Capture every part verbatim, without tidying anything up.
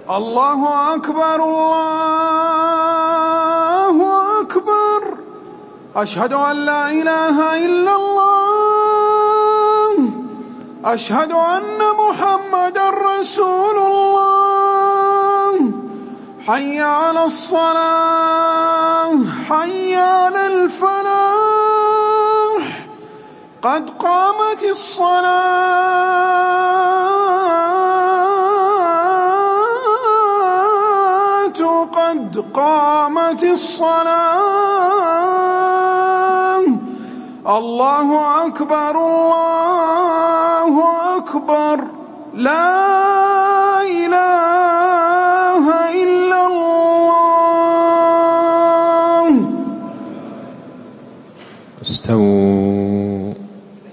الله أكبر الله أكبر. أشهد أن لا إله إلا الله. أشهد أن محمدًا رسول الله. حي على الصلاة حي على الفلاح. قد قامت الصلاة قد قامت الصلاة. الله أكبر الله أكبر. لا إله إلا الله. استووا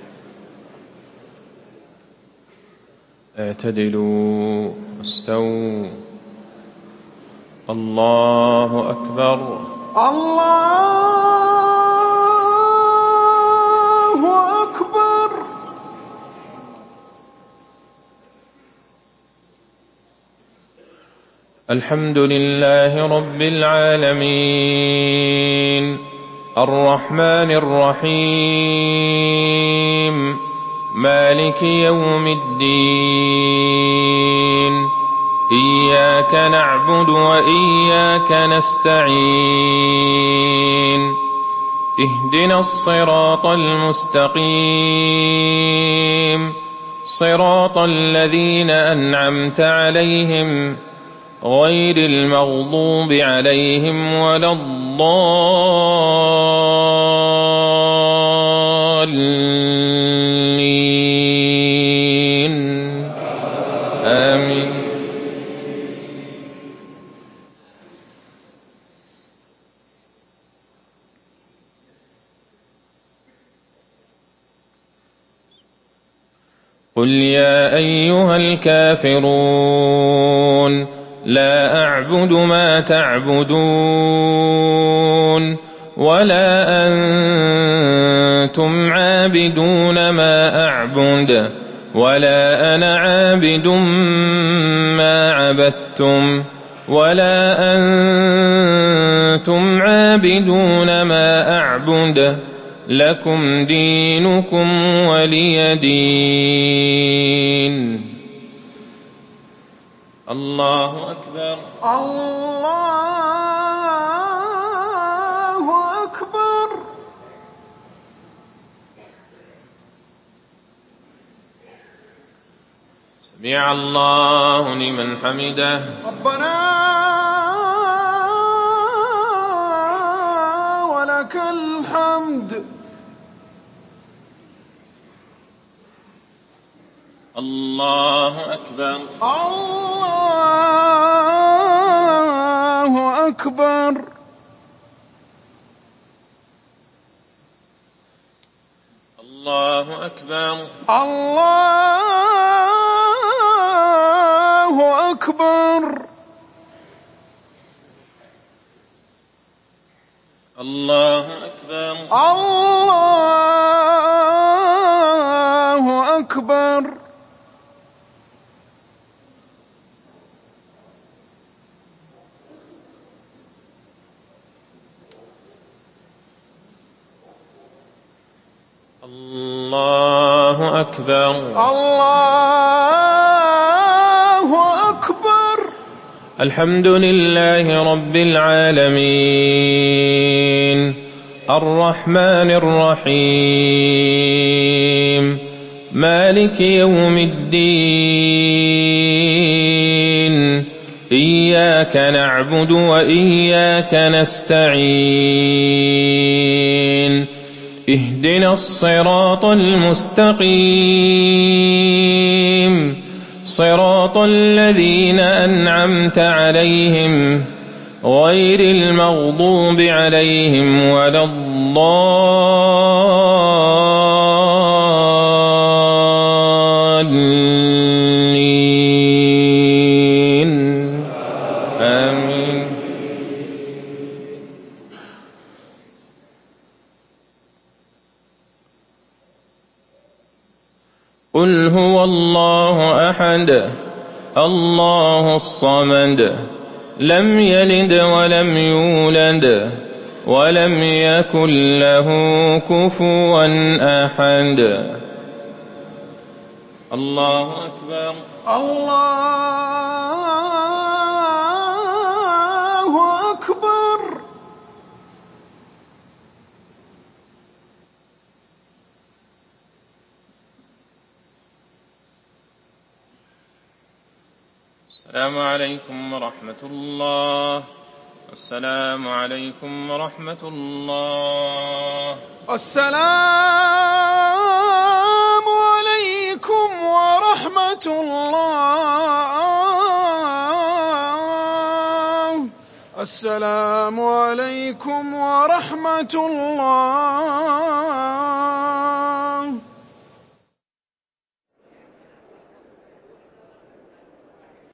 اعتدلوا استووا. الله أكبر الله أكبر. الحمد لله رب العالمين الرحمن الرحيم مالك يوم الدين. إياك نعبد وإياك نستعين. اهدنا الصراط المستقيم صراط الذين أنعمت عليهم غير المغضوب عليهم ولا الضالين. آمين. قل يا أيها الكافرون لا أعبد ما تعبدون ولا أنتم عابدون ما أعبد ولا أنا عابد ما عبدتم ولا أنتم عابدون ما أعبد. لكم دينكم ولي دين. الله أكبر الله أكبر. سمع الله لمن حمده. ربنا ولك الحمد. الله أكبر الله أكبر. الله أكبر الله أكبر. الله أكبر الله أكبر. الله أكبر الله أكبر. الحمد لله رب العالمين الرحمن الرحيم مالك يوم الدين. إياك نعبد وإياك نستعين. اهدنا الصراط المستقيم صراط الذين أنعمت عليهم غير المغضوب عليهم ولا الضالين. آمين. قل هو الله أحد الله الصمد لم يلد ولم يولد ولم يكن له كفوا أحد. الله أكبر. الله أكبر. السلام عليكم ورحمة الله. السلام عليكم ورحمة الله. السلام عليكم ورحمة الله. السلام عليكم ورحمة الله.